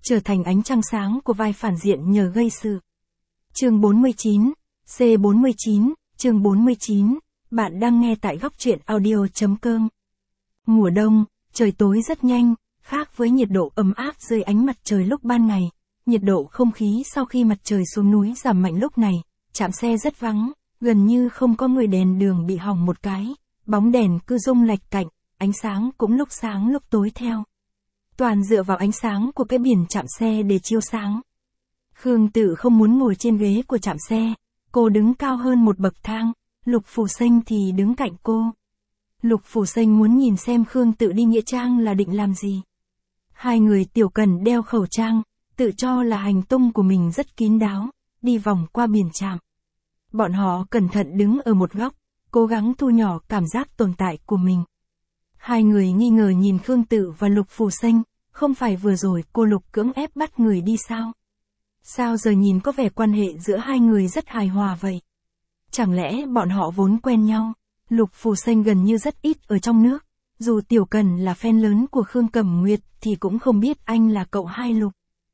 trở thành ánh trăng sáng của vai phản diện nhờ gây sự. Chương 49, C49, chương 49, bạn đang nghe tại góc truyện audio.com. Mùa đông, trời tối rất nhanh, khác với nhiệt độ ấm áp dưới ánh mặt trời lúc ban ngày, nhiệt độ không khí sau khi mặt trời xuống núi giảm mạnh lúc này, trạm xe rất vắng, gần như không có người, đèn đường bị hỏng một cái, bóng đèn cứ rung lệch cạnh, ánh sáng lúc tối theo. Toàn dựa vào ánh sáng của cái biển trạm xe để chiếu sáng. Khương Tự không muốn ngồi trên ghế của trạm xe, cô đứng cao hơn một bậc thang, Lục Phù Sinh thì đứng cạnh cô. Lục Phù Sinh muốn nhìn xem Khương Tự đi nghĩa trang là định làm gì. Hai người Tiểu Cần đeo khẩu trang, tự cho là hành tung của mình rất kín đáo, đi vòng qua biển trạm. Bọn họ cẩn thận đứng ở một góc, cố gắng thu nhỏ cảm giác tồn tại của mình. Hai người nghi ngờ nhìn Khương Tự và Lục Phù Sinh, không phải vừa rồi cô Lục cưỡng ép bắt người đi sao? Sao giờ nhìn có vẻ quan hệ giữa hai người rất hài hòa vậy? Chẳng lẽ bọn họ vốn quen nhau? Lục Phù Sinh gần như rất ít ở trong nước, dù Tiểu Cần là fan lớn của Khương Cẩm Nguyệt thì cũng không biết anh là cậu hai Lục.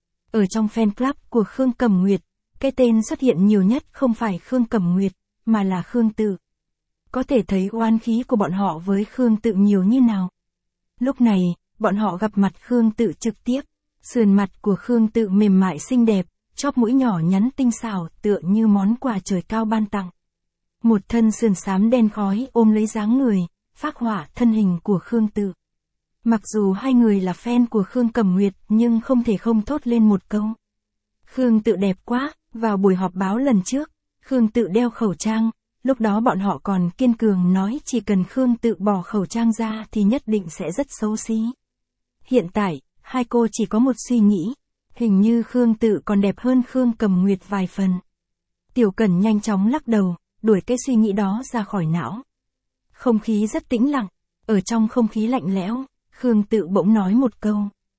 Ở trong fan club của Khương Cẩm Nguyệt, cái tên xuất hiện nhiều nhất không phải Khương Cẩm Nguyệt, mà là Khương Tự. Có thể thấy oán khí của bọn họ với Khương Tự nhiều như nào. Lúc này, bọn họ gặp mặt Khương Tự trực tiếp, sườn mặt của Khương Tự mềm mại xinh đẹp, chóp mũi nhỏ nhắn tinh xảo tựa như món quà trời cao ban tặng. Một thân sườn xám đen khói ôm lấy dáng người, phác họa thân hình của Khương Tự. Mặc dù hai người là fan của Khương Cẩm Nguyệt nhưng không thể không thốt lên một câu. Khương Tự đẹp quá, vào buổi họp báo lần trước, Khương Tự đeo khẩu trang, lúc đó bọn họ còn kiên cường nói chỉ cần Khương Tự bỏ khẩu trang ra thì nhất định sẽ rất xấu xí. Hiện tại, hai cô chỉ có một suy nghĩ, hình như Khương Tự còn đẹp hơn Khương Cẩm Nguyệt vài phần. Tiểu Cần nhanh chóng lắc đầu, đuổi cái suy nghĩ đó ra khỏi não. Không khí rất tĩnh lặng, ở trong không khí lạnh lẽo, Khương Tự bỗng nói một câu.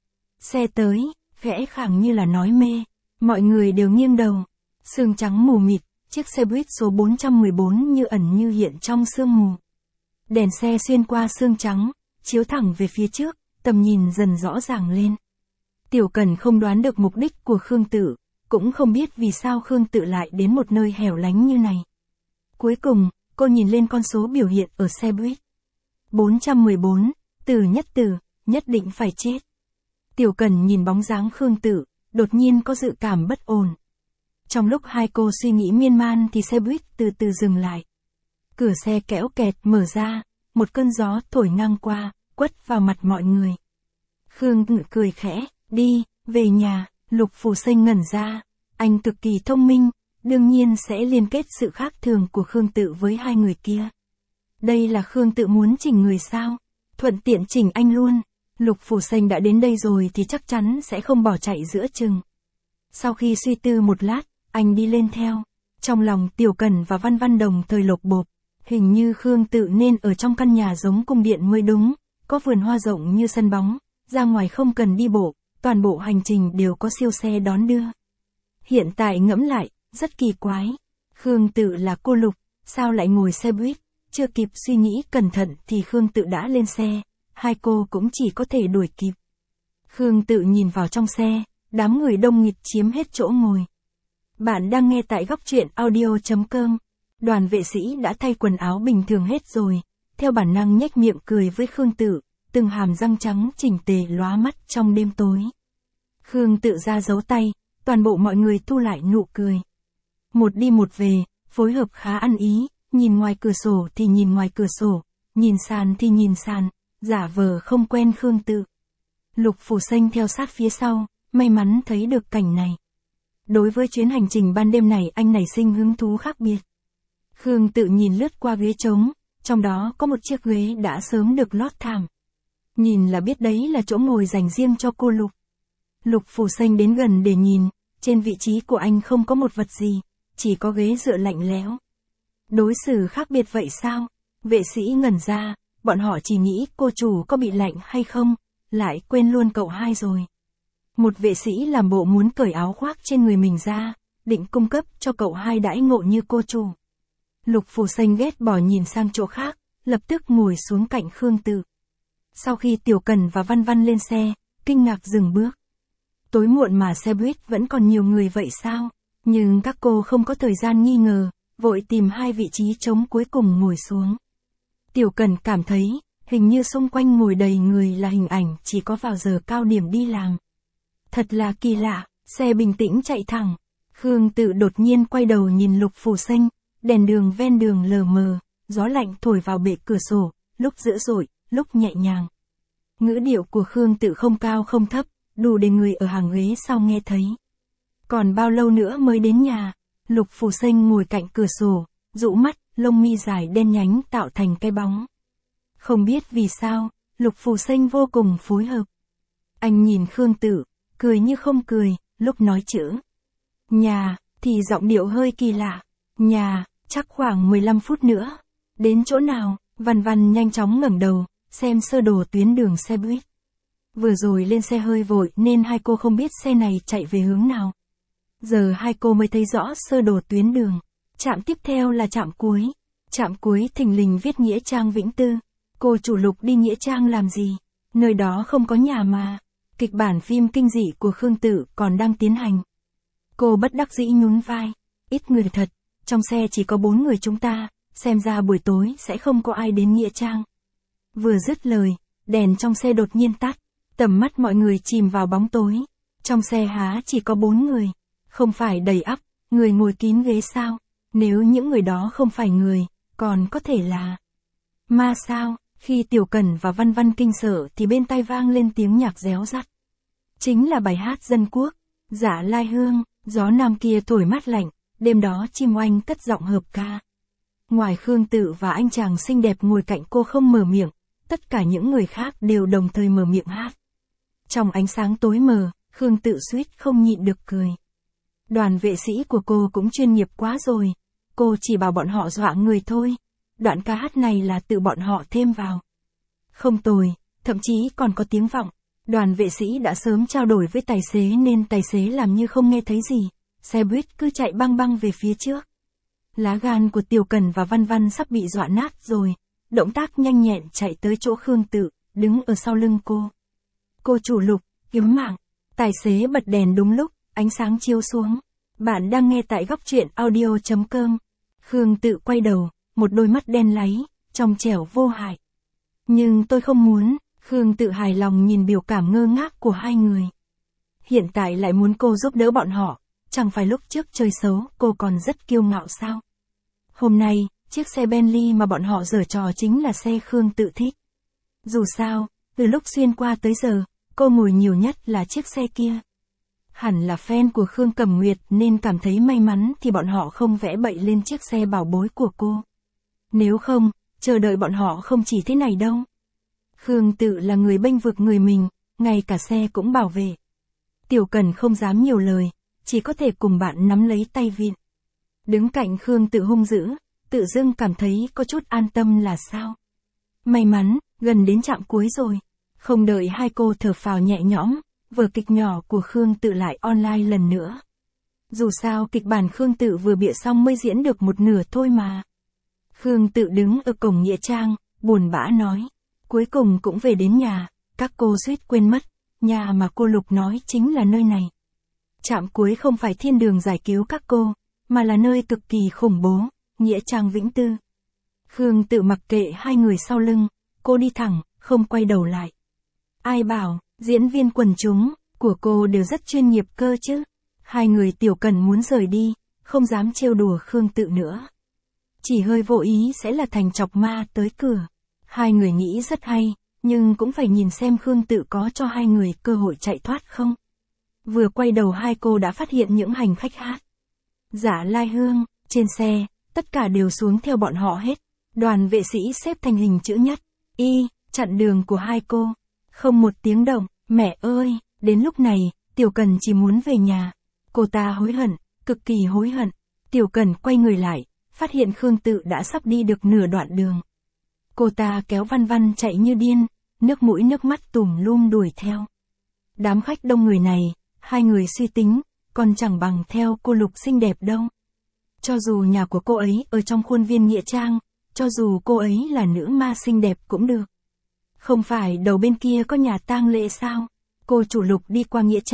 Xe tới, khẽ khàng như là nói mê, mọi người đều nghiêng đầu, sương trắng mù mịt, chiếc xe buýt số 414 như ẩn như hiện trong sương mù. Đèn xe xuyên qua sương trắng, chiếu thẳng về phía trước, tầm nhìn dần rõ ràng lên. Tiểu Cần không đoán được mục đích của Khương Tự, cũng không biết vì sao Khương Tự lại đến một nơi hẻo lánh như này. Cuối cùng, cô nhìn lên con số biểu hiện ở xe buýt. 414, Từ nhất định phải chết. Tiểu Cần nhìn bóng dáng Khương Tự, đột nhiên có dự cảm bất ổn. Trong lúc hai cô suy nghĩ miên man thì xe buýt từ từ dừng lại. Cửa xe kéo kẹt mở ra, một cơn gió thổi ngang qua, quất vào mặt mọi người. Khương Tự cười khẽ, đi, về nhà. Lục Phù Sinh ngẩn ra, anh cực kỳ thông minh, đương nhiên sẽ liên kết sự khác thường của Khương Tự với hai người kia. Đây là Khương Tự muốn chỉnh người sao? Thuận tiện chỉnh anh luôn. Lục Phù Sinh đã đến đây rồi thì chắc chắn sẽ không bỏ chạy giữa chừng. Sau khi suy tư một lát, anh đi lên theo. Trong lòng Tiểu Cần và Văn Văn đồng thời lột bột. Hình như Khương Tự nên ở trong căn nhà giống cung điện mới đúng, có vườn hoa rộng như sân bóng, ra ngoài không cần đi bộ, toàn bộ hành trình đều có siêu xe đón đưa. Hiện tại ngẫm lại, rất kỳ quái. Khương Tự là cô Lục, sao lại ngồi xe buýt? Chưa kịp suy nghĩ cẩn thận thì Khương Tự đã lên xe, hai cô cũng chỉ có thể đuổi kịp. Khương Tự nhìn vào trong xe, đám người đông nghịt chiếm hết chỗ ngồi. Bạn đang nghe tại góc truyện audio.com. Đoàn vệ sĩ đã thay quần áo bình thường hết rồi, theo bản năng nhếch miệng cười với Khương Tự, từng hàm răng trắng chỉnh tề lóa mắt trong đêm tối. Khương Tự ra dấu tay, toàn bộ mọi người thu lại nụ cười. Một đi một về, phối hợp khá ăn ý, nhìn ngoài cửa sổ thì nhìn ngoài cửa sổ, nhìn sàn thì nhìn sàn, giả vờ không quen Khương Tự. Lục Phù Sinh theo sát phía sau, may mắn thấy được cảnh này. Đối với chuyến hành trình ban đêm này anh nảy sinh hứng thú khác biệt. Khương Tự nhìn lướt qua ghế trống, trong đó có một chiếc ghế đã sớm được lót thảm. Nhìn là biết đấy là chỗ ngồi dành riêng cho cô Lục. Lục Phù Sinh đến gần để nhìn, trên vị trí của anh không có một vật gì, chỉ có ghế dựa lạnh lẽo. Đối xử khác biệt vậy sao? Vệ sĩ ngẩn ra, bọn họ chỉ nghĩ cô chủ có bị lạnh hay không, lại quên luôn cậu hai rồi. Một vệ sĩ làm bộ muốn cởi áo khoác trên người mình ra, định cung cấp cho cậu hai đãi ngộ như cô chủ. Lục Phù Sinh ghét bỏ nhìn sang chỗ khác, lập tức ngồi xuống cạnh Khương Tự. Sau khi Tiểu Cần và Văn Văn lên xe, kinh ngạc dừng bước. Tối muộn mà xe buýt vẫn còn nhiều người vậy sao? Nhưng các cô không có thời gian nghi ngờ, vội tìm hai vị trí trống cuối cùng ngồi xuống. Tiểu Cần cảm thấy, hình như xung quanh ngồi đầy người là hình ảnh chỉ có vào giờ cao điểm đi làm. Thật là kỳ lạ, xe bình tĩnh chạy thẳng. Khương Tự đột nhiên quay đầu nhìn Lục Phù Sinh, đèn đường ven đường lờ mờ, gió lạnh thổi vào bệ cửa sổ, lúc dữ dội, lúc nhẹ nhàng. Ngữ điệu của Khương Tự không cao không thấp, đủ để người ở hàng ghế sau nghe thấy. Còn bao lâu nữa mới đến nhà? Lục Phù Sinh ngồi cạnh cửa sổ, dụ mắt, lông mi dài đen nhánh tạo thành cái bóng. Không biết vì sao, Lục Phù Sinh vô cùng phối hợp. Anh nhìn Khương Tự, cười như không cười, lúc nói chữ nhà, thì giọng điệu hơi kỳ lạ. Nhà, chắc khoảng 15 phút nữa. Đến chỗ nào? Văn Văn nhanh chóng ngẩng đầu, xem sơ đồ tuyến đường xe buýt. Vừa rồi lên xe hơi vội nên hai cô không biết xe này chạy về hướng nào. Giờ hai cô mới thấy rõ sơ đồ tuyến đường. Trạm tiếp theo là trạm cuối. Trạm cuối thình lình viết Nghĩa Trang Vĩnh Tư. Cô chủ Lục đi Nghĩa Trang làm gì? Nơi đó không có nhà mà. Kịch bản phim kinh dị của Khương Tự còn đang tiến hành. Cô bất đắc dĩ nhún vai. Ít người thật, trong xe chỉ có 4 người chúng ta, xem ra buổi tối sẽ không có ai đến Nghĩa Trang. Vừa dứt lời, đèn trong xe đột nhiên tắt, tầm mắt mọi người chìm vào bóng tối. Trong xe há chỉ có 4 người, không phải đầy ắp, người ngồi kín ghế sao? Nếu những người đó không phải người, còn có thể là ma sao? Khi Tiểu Cần và Văn Văn kinh sợ thì bên tai vang lên tiếng nhạc réo rắt. Chính là bài hát dân quốc, Dạ Lai Hương, gió nam kia thổi mát lạnh, đêm đó chim oanh cất giọng hợp ca. Ngoài Khương Tự và anh chàng xinh đẹp ngồi cạnh cô không mở miệng, tất cả những người khác đều đồng thời mở miệng hát. Trong ánh sáng tối mờ, Khương Tự suýt không nhịn được cười. Đoàn vệ sĩ của cô cũng chuyên nghiệp quá rồi, cô chỉ bảo bọn họ dọa người thôi. Đoạn ca hát này là tự bọn họ thêm vào. Không tồi, thậm chí còn có tiếng vọng. Đoàn vệ sĩ đã sớm trao đổi với tài xế nên tài xế làm như không nghe thấy gì. Xe buýt cứ chạy băng băng về phía trước. Lá gan của Tiểu Cần và Văn Văn sắp bị dọa nát rồi. Động tác nhanh nhẹn chạy tới chỗ Khương Tự, đứng ở sau lưng cô. Cô chủ Lục, cứu mạng. Tài xế bật đèn đúng lúc, ánh sáng chiếu xuống. Bạn đang nghe tại góc truyện audio.com. Khương Tự quay đầu, một đôi mắt đen láy, trong trẻo vô hại. Nhưng tôi không muốn. Khương Tự hài lòng nhìn biểu cảm ngơ ngác của hai người. Hiện tại lại muốn cô giúp đỡ bọn họ, chẳng phải lúc trước chơi xấu cô còn rất kiêu ngạo sao? Hôm nay, chiếc xe Bentley mà bọn họ giở trò chính là xe Khương Tự thích. Dù sao, từ lúc xuyên qua tới giờ, cô ngồi nhiều nhất là chiếc xe kia. Hẳn là fan của Khương Cẩm Nguyệt nên cảm thấy may mắn thì bọn họ không vẽ bậy lên chiếc xe bảo bối của cô. Nếu không, chờ đợi bọn họ không chỉ thế này đâu. Khương Tự là người bênh vực người mình, ngay cả xe cũng bảo vệ. Tiểu Cần không dám nhiều lời, chỉ có thể cùng bạn nắm lấy tay vịn. Đứng cạnh Khương Tự hung dữ, tự dưng cảm thấy có chút an tâm là sao. May mắn, gần đến trạm cuối rồi. Không đợi hai cô thở phào nhẹ nhõm, vở kịch nhỏ của Khương Tự lại online lần nữa. Dù sao kịch bản Khương Tự vừa bịa xong mới diễn được một nửa thôi mà. Khương Tự đứng ở cổng Nghĩa Trang, buồn bã nói. Cuối cùng cũng về đến nhà, các cô suýt quên mất, nhà mà cô Lục nói chính là nơi này. Trạm cuối không phải thiên đường giải cứu các cô, mà là nơi cực kỳ khủng bố, Nghĩa Trang Vĩnh Tư. Khương Tự mặc kệ hai người sau lưng, cô đi thẳng, không quay đầu lại. Ai bảo, diễn viên quần chúng của cô đều rất chuyên nghiệp cơ chứ. Hai người Tiểu Cần muốn rời đi, không dám trêu đùa Khương Tự nữa. Chỉ hơi vô ý sẽ là thành chọc ma tới cửa. Hai người nghĩ rất hay, nhưng cũng phải nhìn xem Khương Tự có cho hai người cơ hội chạy thoát không. Vừa quay đầu hai cô đã phát hiện những hành khách hát Dạ Lai Hương, trên xe, tất cả đều xuống theo bọn họ hết. Đoàn vệ sĩ xếp thành hình chữ nhất, Y, chặn đường của hai cô. Không một tiếng động, mẹ ơi, đến lúc này, Tiểu Cần chỉ muốn về nhà. Cô ta hối hận, cực kỳ hối hận. Tiểu Cần quay người lại, phát hiện Khương Tự đã sắp đi được nửa đoạn đường. Cô ta kéo Văn Văn chạy như điên, nước mũi nước mắt tùm lum đuổi theo. Đám khách đông người này, hai người suy tính, còn chẳng bằng theo cô Lục xinh đẹp đâu. Cho dù nhà của cô ấy ở trong khuôn viên Nghĩa Trang, cho dù cô ấy là nữ ma xinh đẹp cũng được. Không phải đầu bên kia có nhà tang lễ sao? Cô chủ Lục đi qua Nghĩa Trang,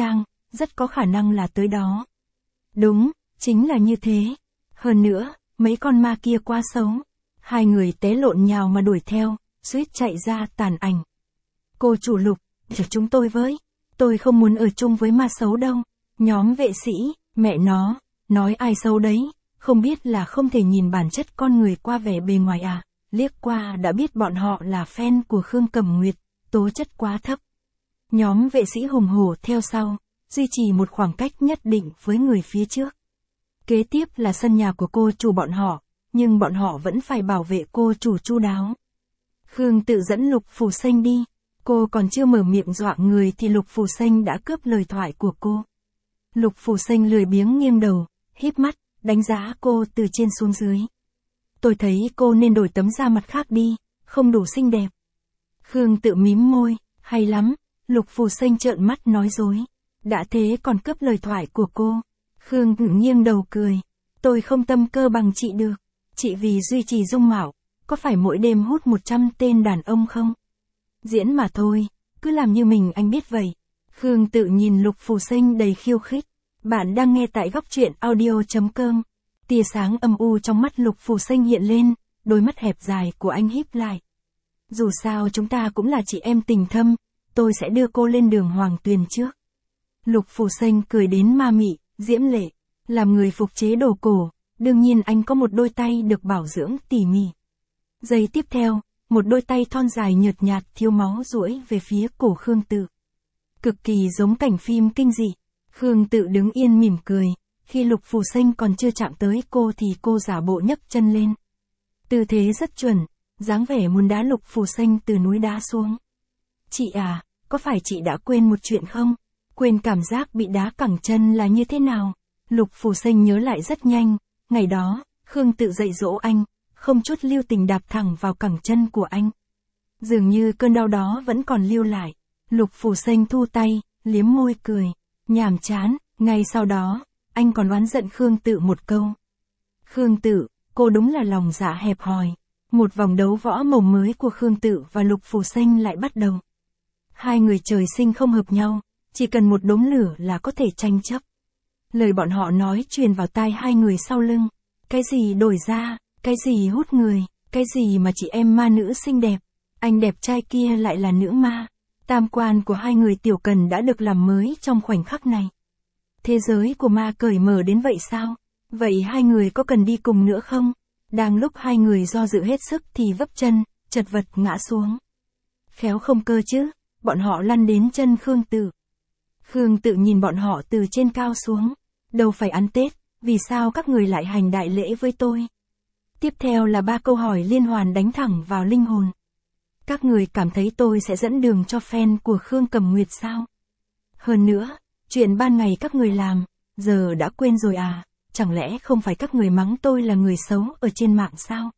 rất có khả năng là tới đó. Đúng, chính là như thế. Hơn nữa, mấy con ma kia quá xấu. Hai người té lộn nhào mà đuổi theo, suýt chạy ra tàn ảnh. Cô chủ Lục, cho chúng tôi với. Tôi không muốn ở chung với ma xấu đâu. Nhóm vệ sĩ, mẹ nó, nói ai xấu đấy, không biết là không thể nhìn bản chất con người qua vẻ bề ngoài à. Liếc qua đã biết bọn họ là fan của Khương Cẩm Nguyệt, tố chất quá thấp. Nhóm vệ sĩ hùng hổ theo sau, duy trì một khoảng cách nhất định với người phía trước. Kế tiếp là sân nhà của cô chủ bọn họ, nhưng bọn họ vẫn phải bảo vệ cô chủ chu đáo. Khương Tự dẫn Lục Phù Sinh đi, cô còn chưa mở miệng dọa người thì Lục Phù Sinh đã cướp lời thoại của cô. Lục Phù Sinh lười biếng nghiêng đầu, híp mắt, đánh giá cô từ trên xuống dưới. Tôi thấy cô nên đổi tấm da mặt khác đi, không đủ xinh đẹp. Khương Tự mím môi, hay lắm, Lục Phù Sinh trợn mắt nói dối. Đã thế còn cướp lời thoại của cô. Khương Tự nghiêng đầu cười. Tôi không tâm cơ bằng chị được. Chị vì duy trì dung mạo, có phải mỗi đêm hút 100 tên đàn ông không? Diễn mà thôi, cứ làm như mình anh biết vậy. Khương Tự nhìn Lục Phù Sinh đầy khiêu khích. Bạn đang nghe tại góc truyện audio.com. Tia sáng âm u trong mắt Lục Phù Sinh hiện lên, đôi mắt hẹp dài của anh híp lại. Dù sao chúng ta cũng là chị em tình thâm, tôi sẽ đưa cô lên đường hoàng tuyền trước. Lục Phù Sinh cười đến ma mị, diễm lệ, làm người phục chế đồ cổ, đương nhiên anh có một đôi tay được bảo dưỡng tỉ mỉ. Giây tiếp theo, một đôi tay thon dài nhợt nhạt thiếu máu duỗi về phía cổ Khương Tự. Cực kỳ giống cảnh phim kinh dị. Khương Tự đứng yên mỉm cười, khi Lục Phù Sinh còn chưa chạm tới cô thì cô giả bộ nhấc chân lên. Tư thế rất chuẩn, dáng vẻ muốn đá Lục Phù Sinh từ núi đá xuống. Chị à, có phải chị đã quên một chuyện không? Quên cảm giác bị đá cẳng chân là như thế nào? Lục Phù Sinh nhớ lại rất nhanh, ngày đó, Khương Tự dạy dỗ anh, không chút lưu tình đạp thẳng vào cẳng chân của anh. Dường như cơn đau đó vẫn còn lưu lại. Lục Phù Sinh thu tay, liếm môi cười, nhàm chán, ngay sau đó, anh còn oán giận Khương Tự một câu. Khương Tự, cô đúng là lòng dạ hẹp hòi. Một vòng đấu võ mồm mới của Khương Tự và Lục Phù Sinh lại bắt đầu. Hai người trời sinh không hợp nhau, chỉ cần một đốm lửa là có thể tranh chấp. Lời bọn họ nói truyền vào tai hai người sau lưng. Cái gì đổi da, cái gì hút người, cái gì mà chị em ma nữ xinh đẹp, anh đẹp trai kia lại là nữ ma. Tam quan của hai người tiểu cần đã được làm mới trong khoảnh khắc này. Thế giới của ma cởi mở đến vậy sao? Vậy hai người có cần đi cùng nữa không? Đang lúc hai người do dự hết sức thì vấp chân, chật vật ngã xuống. Khéo không cơ chứ, bọn họ lăn đến chân Khương Tự. Khương Tự nhìn bọn họ từ trên cao xuống. Đâu phải ăn Tết, vì sao các người lại hành đại lễ với tôi? Tiếp theo là 3 câu hỏi liên hoàn đánh thẳng vào linh hồn. Các người cảm thấy tôi sẽ dẫn đường cho fan của Khương Cẩm Nguyệt sao? Hơn nữa, chuyện ban ngày các người làm, giờ đã quên rồi à? Chẳng lẽ không phải các người mắng tôi là người xấu ở trên mạng sao?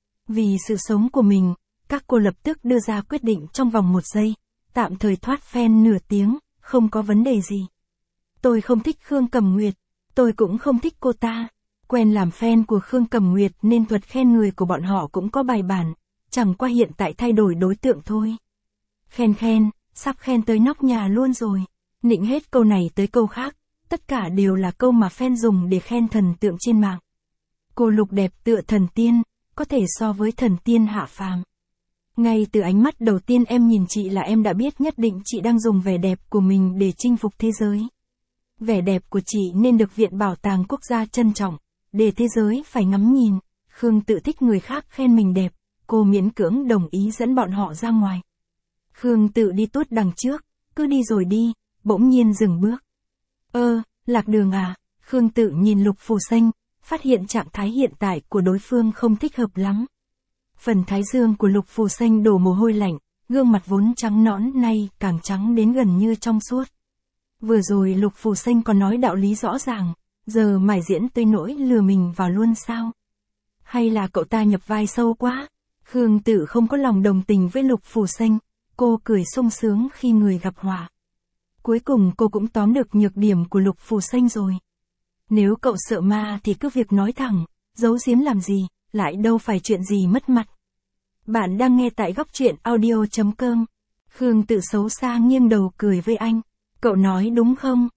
Vì sự sống của mình, các cô lập tức đưa ra quyết định trong vòng 1 giây, tạm thời thoát fan nửa tiếng, không có vấn đề gì. Tôi không thích Khương Cẩm Nguyệt, tôi cũng không thích cô ta. Quen làm fan của Khương Cẩm Nguyệt nên thuật khen người của bọn họ cũng có bài bản, chẳng qua hiện tại thay đổi đối tượng thôi. Khen, sắp khen tới nóc nhà luôn rồi. Nịnh hết câu này tới câu khác, tất cả đều là câu mà fan dùng để khen thần tượng trên mạng. Cô Lục đẹp tựa thần tiên, có thể so với thần tiên hạ phàm. Ngay từ ánh mắt đầu tiên em nhìn chị là em đã biết nhất định chị đang dùng vẻ đẹp của mình để chinh phục thế giới. Vẻ đẹp của chị nên được Viện Bảo tàng Quốc gia trân trọng, để thế giới phải ngắm nhìn. Khương Tự thích người khác khen mình đẹp, cô miễn cưỡng đồng ý dẫn bọn họ ra ngoài. Khương Tự đi tuốt đằng trước, cứ đi rồi đi, bỗng nhiên dừng bước. Lạc đường à? Khương Tự nhìn Lục Phù Sinh, phát hiện trạng thái hiện tại của đối phương không thích hợp lắm. Phần thái dương của Lục Phù Sinh đổ mồ hôi lạnh, gương mặt vốn trắng nõn nay càng trắng đến gần như trong suốt. Vừa rồi Lục Phù Sinh còn nói đạo lý rõ ràng, giờ mải diễn tới nỗi lừa mình vào luôn sao? Hay là cậu ta nhập vai sâu quá? Khương Tự không có lòng đồng tình với Lục Phù Sinh, cô cười sung sướng khi người gặp họa. Cuối cùng cô cũng tóm được nhược điểm của Lục Phù Sinh rồi. Nếu cậu sợ ma thì cứ việc nói thẳng, giấu giếm làm gì, lại đâu phải chuyện gì mất mặt. Bạn đang nghe tại góc truyện audio.com. Khương Tự xấu xa nghiêng đầu cười với anh. Cậu nói đúng không?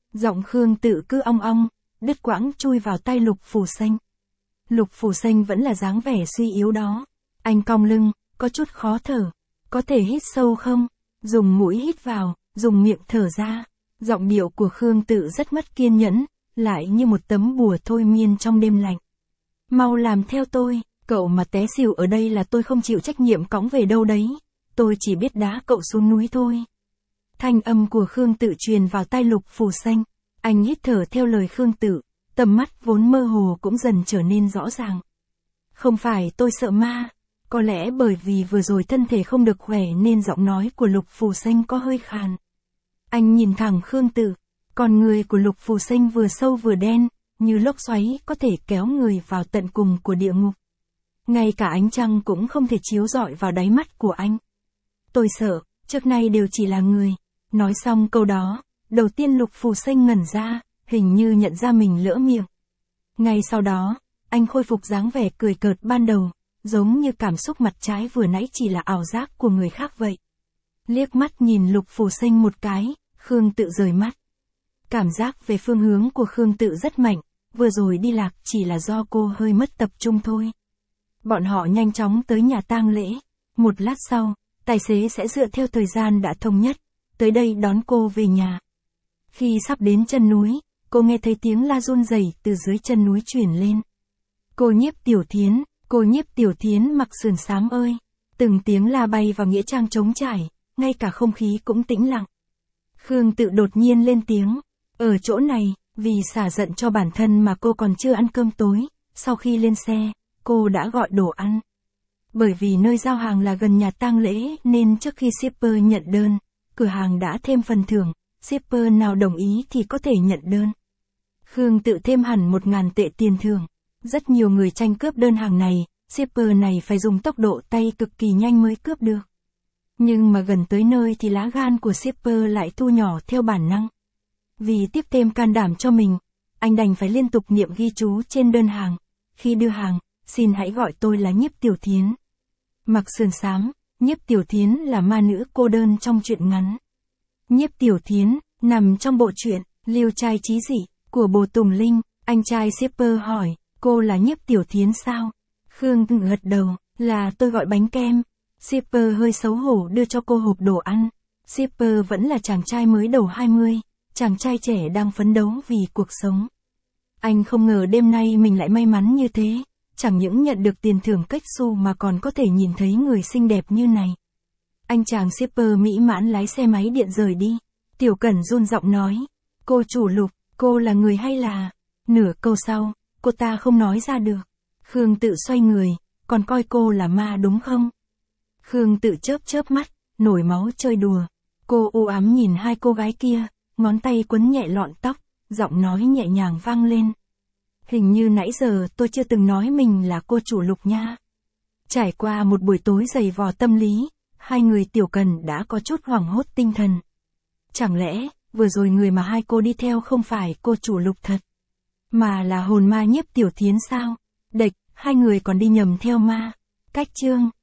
Giọng Khương Tự cứ ong ong, đứt quãng chui vào tai Lục Phù Sinh. Lục Phù Sinh vẫn là dáng vẻ suy yếu đó. Anh cong lưng, có chút khó thở. Có thể hít sâu không? Dùng mũi hít vào, dùng miệng thở ra. Giọng điệu của Khương Tự rất mất kiên nhẫn, lại như một tấm bùa thôi miên trong đêm lạnh. Mau làm theo tôi, cậu mà té xỉu ở đây là tôi không chịu trách nhiệm cõng về đâu đấy. Tôi chỉ biết đá cậu xuống núi thôi. Thanh âm của Khương Tự truyền vào tai Lục Phù Sinh. Anh hít thở theo lời Khương Tự, tầm mắt vốn mơ hồ cũng dần trở nên rõ ràng. Không phải tôi sợ ma, có lẽ bởi vì vừa rồi thân thể không được khỏe nên giọng nói của Lục Phù Sinh có hơi khàn. Anh nhìn thẳng Khương Tự, con người của Lục Phù Sinh vừa sâu vừa đen, như lốc xoáy có thể kéo người vào tận cùng của địa ngục. Ngay cả ánh trăng cũng không thể chiếu rọi vào đáy mắt của anh. Tôi sợ, trước nay đều chỉ là người. Nói xong câu đó, đầu tiên Lục Phù Sinh ngẩn ra, hình như nhận ra mình lỡ miệng. Ngay sau đó, anh khôi phục dáng vẻ cười cợt ban đầu, giống như cảm xúc mặt trái vừa nãy chỉ là ảo giác của người khác vậy. Liếc mắt nhìn Lục Phù Sinh một cái, Khương Tự rời mắt. Cảm giác về phương hướng của Khương Tự rất mạnh, vừa rồi đi lạc chỉ là do cô hơi mất tập trung thôi. Bọn họ nhanh chóng tới nhà tang lễ. Một lát sau, tài xế sẽ dựa theo thời gian đã thống nhất, tới đây đón cô về nhà. Khi sắp đến chân núi, cô nghe thấy tiếng la run rẩy từ dưới chân núi truyền lên. Cô Nhiếp Tiểu Thiến, cô Nhiếp Tiểu Thiến mặc sườn xám ơi. Từng tiếng la bay vào nghĩa trang trống trải, ngay cả không khí cũng tĩnh lặng. Khương Tự đột nhiên lên tiếng. Ở chỗ này, vì xả giận cho bản thân mà cô còn chưa ăn cơm tối, sau khi lên xe, cô đã gọi đồ ăn. Bởi vì nơi giao hàng là gần nhà tang lễ nên trước khi shipper nhận đơn, cửa hàng đã thêm phần thưởng, shipper nào đồng ý thì có thể nhận đơn. Khương Tự thêm hẳn 1.000 tệ tiền thưởng. Rất nhiều người tranh cướp đơn hàng này, shipper này phải dùng tốc độ tay cực kỳ nhanh mới cướp được. Nhưng mà gần tới nơi thì lá gan của shipper lại thu nhỏ theo bản năng. Vì tiếp thêm can đảm cho mình, anh đành phải liên tục niệm ghi chú trên đơn hàng. Khi đưa hàng, xin hãy gọi tôi là Nhiếp Tiểu Thiến. Mặc sườn xám, Nhiếp Tiểu Thiến là ma nữ cô đơn trong truyện ngắn. Nhiếp Tiểu Thiến, nằm trong bộ truyện, Liêu Trai Chí Dị, của Bồ Tùng Linh. Anh trai shipper hỏi, cô là Nhiếp Tiểu Thiến sao? Khương Tự gật đầu, là tôi gọi bánh kem. Shipper hơi xấu hổ đưa cho cô hộp đồ ăn. Shipper vẫn là chàng trai mới đầu 20, chàng trai trẻ đang phấn đấu vì cuộc sống. Anh không ngờ đêm nay mình lại may mắn như thế, chẳng những nhận được tiền thưởng cách xu mà còn có thể nhìn thấy người xinh đẹp như này. Anh chàng shipper mỹ mãn lái xe máy điện rời đi. Tiểu Cẩn run giọng nói, cô chủ Lục, cô là người hay là... Nửa câu sau, cô ta không nói ra được. Khương Tự xoay người, còn coi cô là ma đúng không? Khương Tự chớp chớp mắt, nổi máu chơi đùa. Cô u ám nhìn hai cô gái kia, ngón tay quấn nhẹ lọn tóc, giọng nói nhẹ nhàng vang lên. Hình như nãy giờ tôi chưa từng nói mình là cô chủ Lục nha. Trải qua một buổi tối dày vò tâm lý, hai người Tiểu Cần đã có chút hoảng hốt tinh thần. Chẳng lẽ, vừa rồi người mà hai cô đi theo không phải cô chủ Lục thật, mà là hồn ma Nhiếp Tiểu Thiến sao? Đệch, hai người còn đi nhầm theo ma. Cách chương